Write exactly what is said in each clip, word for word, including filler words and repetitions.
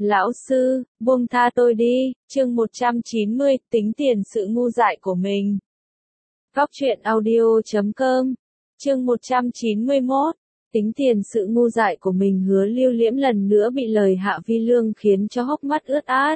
Lão sư, buông tha tôi đi, chương một trăm chín mươi, tính tiền sự ngu dại của mình. Góc truyện audio chấm com, chương một trăm chín mươi mốt, tính tiền sự ngu dại của mình. Hứa Lưu Liễm lần nữa bị lời Hạ Vi Lương khiến cho hốc mắt ướt át.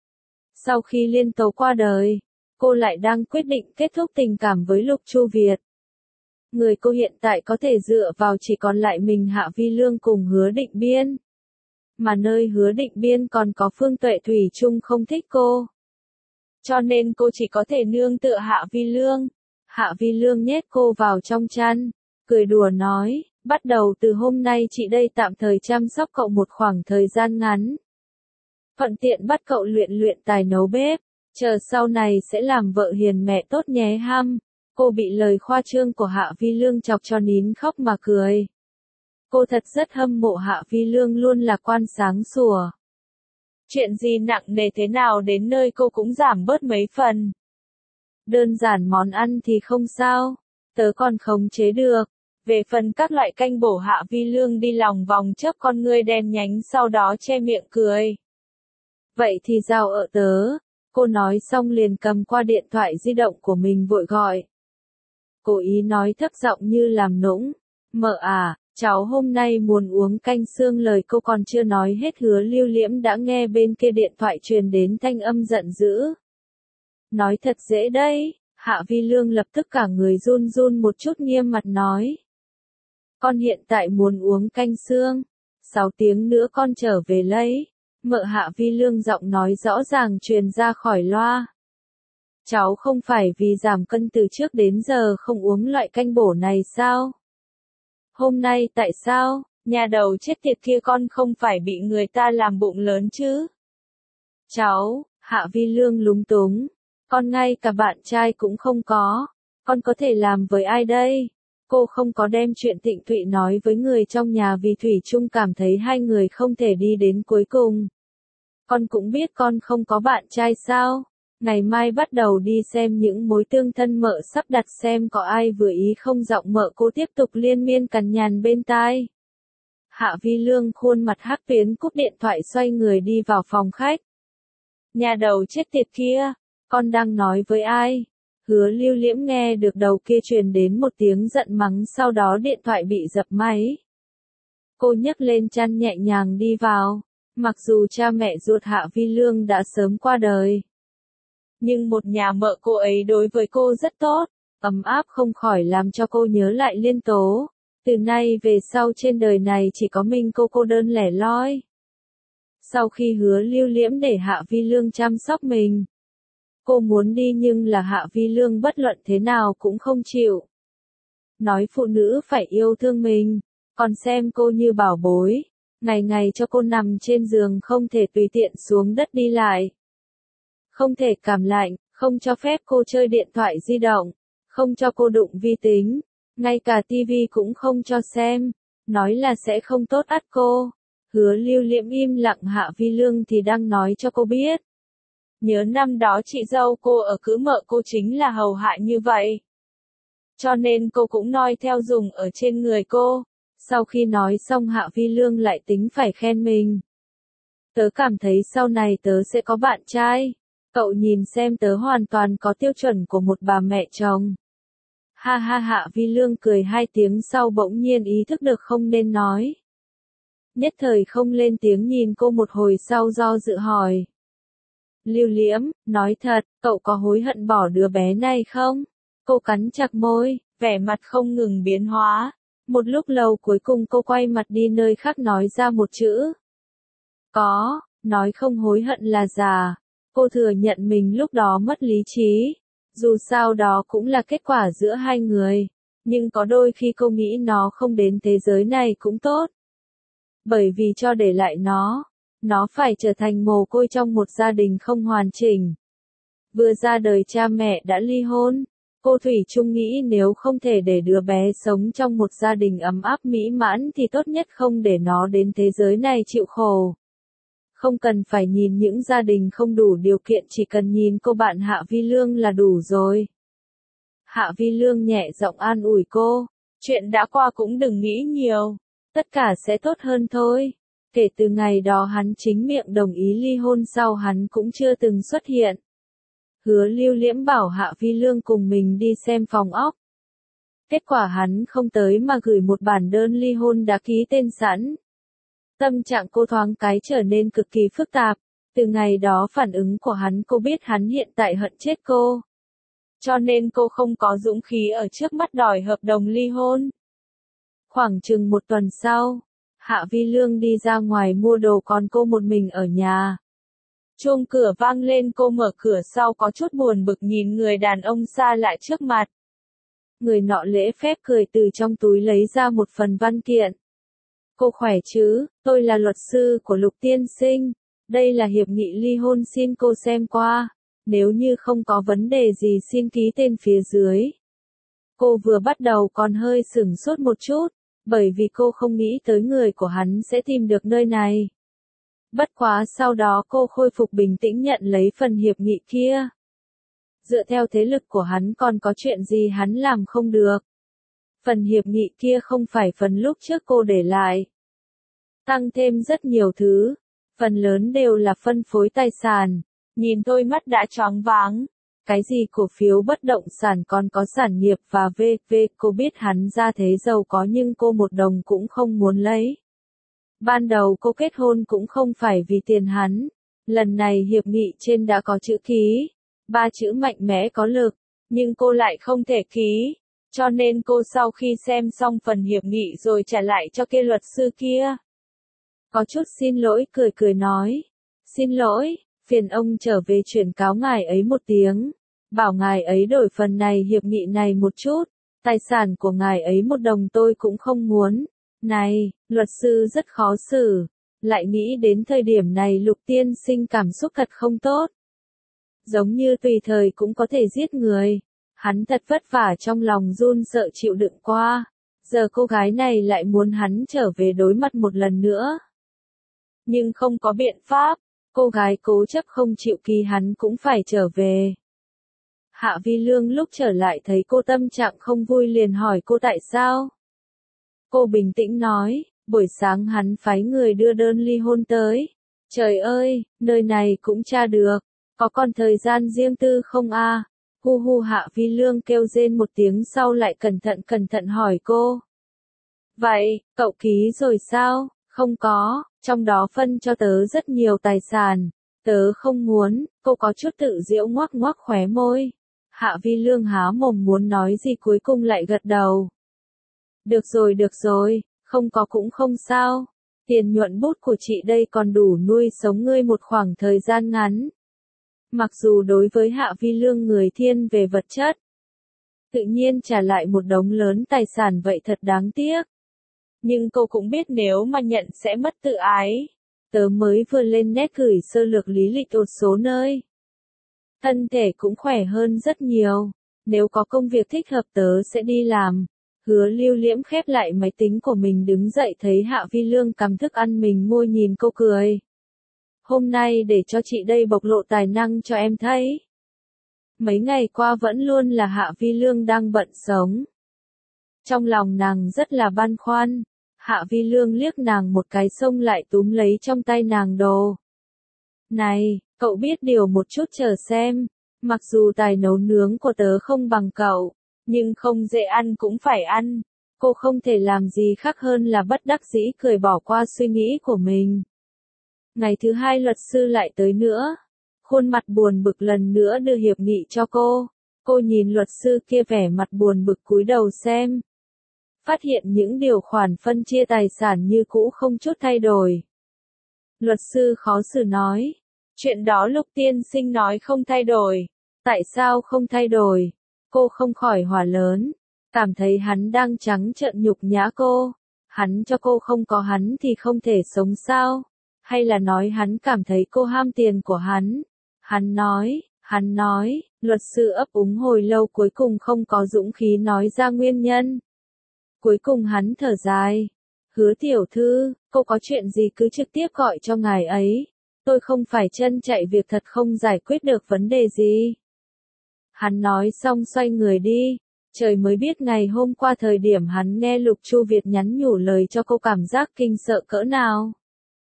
Sau khi Liên Tố qua đời, cô lại đang quyết định kết thúc tình cảm với Lục Chu Việt. Người cô hiện tại có thể dựa vào chỉ còn lại mình Hạ Vi Lương cùng Hứa Định Biên. Mà nơi Hứa Định Biên còn có Phương Tuệ thủy chung không thích cô. Cho nên cô chỉ có thể nương tựa Hạ Vi Lương. Hạ Vi Lương nhét cô vào trong chăn, cười đùa nói, bắt đầu từ hôm nay chị đây tạm thời chăm sóc cậu một khoảng thời gian ngắn. Thuận tiện bắt cậu luyện luyện tài nấu bếp, chờ sau này sẽ làm vợ hiền mẹ tốt nhé hăm. Cô bị lời khoa trương của Hạ Vi Lương chọc cho nín khóc mà cười. Cô thật rất hâm mộ Hạ Vi Lương luôn lạc quan sáng sủa. Chuyện gì nặng nề thế nào đến nơi cô cũng giảm bớt mấy phần. Đơn giản món ăn thì không sao, tớ còn khống chế được. Về phần các loại canh bổ Hạ Vi Lương đi lòng vòng chớp con ngươi đen nhánh sau đó che miệng cười. Vậy thì giao ở tớ. Cô nói xong liền cầm qua điện thoại di động của mình vội gọi. Cố ý nói thấp giọng như làm nũng. Mợ à, cháu hôm nay muốn uống canh xương. Lời cô còn chưa nói hết Hứa Lưu Liễm đã nghe bên kia điện thoại truyền đến thanh âm giận dữ. Nói thật dễ đấy, Hạ Vi Lương lập tức cả người run run một chút nghiêm mặt nói. Con hiện tại muốn uống canh xương, sáu tiếng nữa con trở về lấy. Mợ Hạ Vi Lương giọng nói rõ ràng truyền ra khỏi loa. Cháu không phải vì giảm cân từ trước đến giờ không uống loại canh bổ này sao? Hôm nay tại sao, nhà đầu chết tiệt kia con không phải bị người ta làm bụng lớn chứ? Cháu, Hạ Vi Lương lúng túng, con ngay cả bạn trai cũng không có, con có thể làm với ai đây? Cô không có đem chuyện Thịnh Thụy nói với người trong nhà vì Thủy chung cảm thấy hai người không thể đi đến cuối cùng. Con cũng biết con không có bạn trai sao? Ngày mai bắt đầu đi xem những mối tương thân mợ sắp đặt xem có ai vừa ý không. Giọng mợ cô tiếp tục liên miên cằn nhằn bên tai. Hạ Vi Lương khuôn mặt hắc tuyến cúp điện thoại xoay người đi vào phòng khách. Nhà đầu chết tiệt kia, con đang nói với ai? Hứa Lưu Liễm nghe được đầu kia truyền đến một tiếng giận mắng sau đó điện thoại bị dập máy. Cô nhấc lên chăn nhẹ nhàng đi vào, mặc dù cha mẹ ruột Hạ Vi Lương đã sớm qua đời. Nhưng một nhà mợ cô ấy đối với cô rất tốt, ấm áp không khỏi làm cho cô nhớ lại Liên Tố. Từ nay về sau trên đời này chỉ có mình cô cô đơn lẻ loi. Sau khi Hứa Lưu Liễm để Hạ Vi Lương chăm sóc mình, cô muốn đi nhưng là Hạ Vi Lương bất luận thế nào cũng không chịu. Nói phụ nữ phải yêu thương mình, còn xem cô như bảo bối, ngày ngày cho cô nằm trên giường không thể tùy tiện xuống đất đi lại. Không thể cảm lạnh, không cho phép cô chơi điện thoại di động, không cho cô đụng vi tính, ngay cả tivi cũng không cho xem, nói là sẽ không tốt ắt cô. Hứa Lưu Liễm im lặng. Hạ Vi Lương thì đang nói cho cô biết. Nhớ năm đó chị dâu cô ở cứ mợ cô chính là hầu hạ như vậy. Cho nên cô cũng noi theo dùng ở trên người cô. Sau khi nói xong Hạ Vi Lương lại tính phải khen mình. Tớ cảm thấy sau này tớ sẽ có bạn trai. Cậu nhìn xem tớ hoàn toàn có tiêu chuẩn của một bà mẹ chồng. Ha ha. Hạ Vi Lương cười hai tiếng sau bỗng nhiên ý thức được không nên nói. Nhất thời không lên tiếng nhìn cô một hồi sau do dự hỏi. Lưu Liễm, nói thật, cậu có hối hận bỏ đứa bé này không? Cô cắn chặt môi, vẻ mặt không ngừng biến hóa. Một lúc lâu cuối cùng cô quay mặt đi nơi khác nói ra một chữ. Có, nói không hối hận là già. Cô thừa nhận mình lúc đó mất lý trí. Dù sao đó cũng là kết quả giữa hai người. Nhưng có đôi khi cô nghĩ nó không đến thế giới này cũng tốt. Bởi vì cho để lại nó, nó phải trở thành mồ côi trong một gia đình không hoàn chỉnh. Vừa ra đời cha mẹ đã ly hôn. Cô Thủy chung nghĩ nếu không thể để đứa bé sống trong một gia đình ấm áp mỹ mãn thì tốt nhất không để nó đến thế giới này chịu khổ. Không cần phải nhìn những gia đình không đủ điều kiện, chỉ cần nhìn cô bạn Hạ Vi Lương là đủ rồi. Hạ Vi Lương nhẹ giọng an ủi cô, chuyện đã qua cũng đừng nghĩ nhiều, tất cả sẽ tốt hơn thôi. Kể từ ngày đó hắn chính miệng đồng ý ly hôn, sau hắn cũng chưa từng xuất hiện. Hứa Lưu Liễm bảo Hạ Vi Lương cùng mình đi xem phòng ốc. Kết quả hắn không tới mà gửi một bản đơn ly hôn đã ký tên sẵn. Tâm trạng cô thoáng cái trở nên cực kỳ phức tạp. Từ ngày đó phản ứng của hắn, cô biết hắn hiện tại hận chết cô. Cho nên cô không có dũng khí ở trước mắt đòi hợp đồng ly hôn. Khoảng chừng một tuần sau, Hạ Vi Lương đi ra ngoài mua đồ, còn cô một mình ở nhà. Chuông cửa vang lên, cô mở cửa sau có chút buồn bực nhìn người đàn ông xa lạ trước mặt. Người nọ lễ phép cười từ trong túi lấy ra một phần văn kiện. Cô khỏe chứ, tôi là luật sư của Lục tiên sinh. Đây là hiệp nghị ly hôn, xin cô xem qua. Nếu như không có vấn đề gì xin ký tên phía dưới. Cô vừa bắt đầu còn hơi sửng sốt một chút, bởi vì cô không nghĩ tới người của hắn sẽ tìm được nơi này. Bất quá sau đó cô khôi phục bình tĩnh nhận lấy phần hiệp nghị kia. Dựa theo thế lực của hắn còn có chuyện gì hắn làm không được. Phần hiệp nghị kia không phải phần lúc trước cô để lại. Tăng thêm rất nhiều thứ, phần lớn đều là phân phối tài sản. Nhìn tôi mắt đã choáng váng. Cái gì cổ phiếu bất động sản còn có sản nghiệp và vê vê, cô biết hắn ra thế giàu có nhưng cô một đồng cũng không muốn lấy. Ban đầu cô kết hôn cũng không phải vì tiền hắn. Lần này hiệp nghị trên đã có chữ ký. Ba chữ mạnh mẽ có lực, nhưng cô lại không thể ký. Cho nên cô sau khi xem xong phần hiệp nghị rồi trả lại cho kia luật sư kia. Có chút xin lỗi, cười cười nói. Xin lỗi, phiền ông trở về chuyển cáo ngài ấy một tiếng. Bảo ngài ấy đổi phần này hiệp nghị này một chút. Tài sản của ngài ấy một đồng tôi cũng không muốn. Này, luật sư rất khó xử. Lại nghĩ đến thời điểm này Lục tiên sinh cảm xúc thật không tốt. Giống như tùy thời cũng có thể giết người. Hắn thật vất vả trong lòng run sợ chịu đựng qua. Giờ cô gái này lại muốn hắn trở về đối mặt một lần nữa. Nhưng không có biện pháp. Cô gái cố chấp không chịu ký hắn cũng phải trở về. Hạ Vi Lương lúc trở lại thấy cô tâm trạng không vui liền hỏi cô tại sao. Cô bình tĩnh nói, buổi sáng hắn phái người đưa đơn ly hôn tới. Trời ơi, nơi này cũng tra được. Có còn thời gian riêng tư không a? À? Hu hu, Hạ Vi Lương kêu rên một tiếng sau lại cẩn thận cẩn thận hỏi cô. Vậy, cậu ký rồi sao? Không có, trong đó phân cho tớ rất nhiều tài sản. Tớ không muốn, cô có chút tự giễu ngoác ngoác khóe môi. Hạ Vi Lương há mồm muốn nói gì cuối cùng lại gật đầu. Được rồi được rồi, không có cũng không sao. Tiền nhuận bút của chị đây còn đủ nuôi sống ngươi một khoảng thời gian ngắn. Mặc dù đối với Hạ Vi Lương người thiên về vật chất, tự nhiên trả lại một đống lớn tài sản vậy thật đáng tiếc. Nhưng cô cũng biết nếu mà nhận sẽ mất tự ái. Tớ mới vừa lên nét gửi sơ lược lý lịch một số nơi. Thân thể cũng khỏe hơn rất nhiều. Nếu có công việc thích hợp tớ sẽ đi làm. Hứa Lưu Liễm khép lại máy tính của mình đứng dậy thấy Hạ Vi Lương cầm thức ăn mình ngồi nhìn cô cười. Hôm nay để cho chị đây bộc lộ tài năng cho em thấy. Mấy ngày qua vẫn luôn là Hạ Vi Lương đang bận sống. Trong lòng nàng rất là băn khoăn. Hạ Vi Lương liếc nàng một cái xông lại túm lấy trong tay nàng đồ. Này, cậu biết điều một chút chờ xem. Mặc dù tài nấu nướng của tớ không bằng cậu, nhưng không dễ ăn cũng phải ăn. Cô không thể làm gì khác hơn là bất đắc dĩ cười bỏ qua suy nghĩ của mình. Ngày thứ hai luật sư lại tới nữa. Khuôn mặt buồn bực lần nữa đưa hiệp nghị cho cô. Cô nhìn luật sư kia vẻ mặt buồn bực cúi đầu xem. Phát hiện những điều khoản phân chia tài sản như cũ không chút thay đổi. Luật sư khó xử nói. Chuyện đó Lục tiên sinh nói không thay đổi. Tại sao không thay đổi? Cô không khỏi hỏa lớn. Cảm thấy hắn đang trắng trợn nhục nhã cô. Hắn cho cô không có hắn thì không thể sống sao? Hay là nói hắn cảm thấy cô ham tiền của hắn? Hắn nói, hắn nói, luật sư ấp úng hồi lâu cuối cùng không có dũng khí nói ra nguyên nhân. Cuối cùng hắn thở dài. Hứa tiểu thư, cô có chuyện gì cứ trực tiếp gọi cho ngài ấy. Tôi không phải chân chạy việc thật không giải quyết được vấn đề gì. Hắn nói xong xoay người đi. Trời mới biết ngày hôm qua thời điểm hắn nghe Lục Chu Việt nhắn nhủ lời cho cô cảm giác kinh sợ cỡ nào.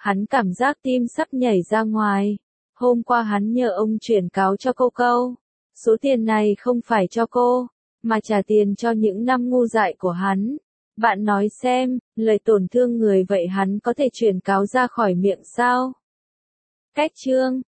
Hắn cảm giác tim sắp nhảy ra ngoài. Hôm qua hắn nhờ ông chuyển cáo cho cô câu. Số tiền này không phải cho cô, mà trả tiền cho những năm ngu dại của hắn. Bạn nói xem, lời tổn thương người vậy hắn có thể chuyển cáo ra khỏi miệng sao? Cách chương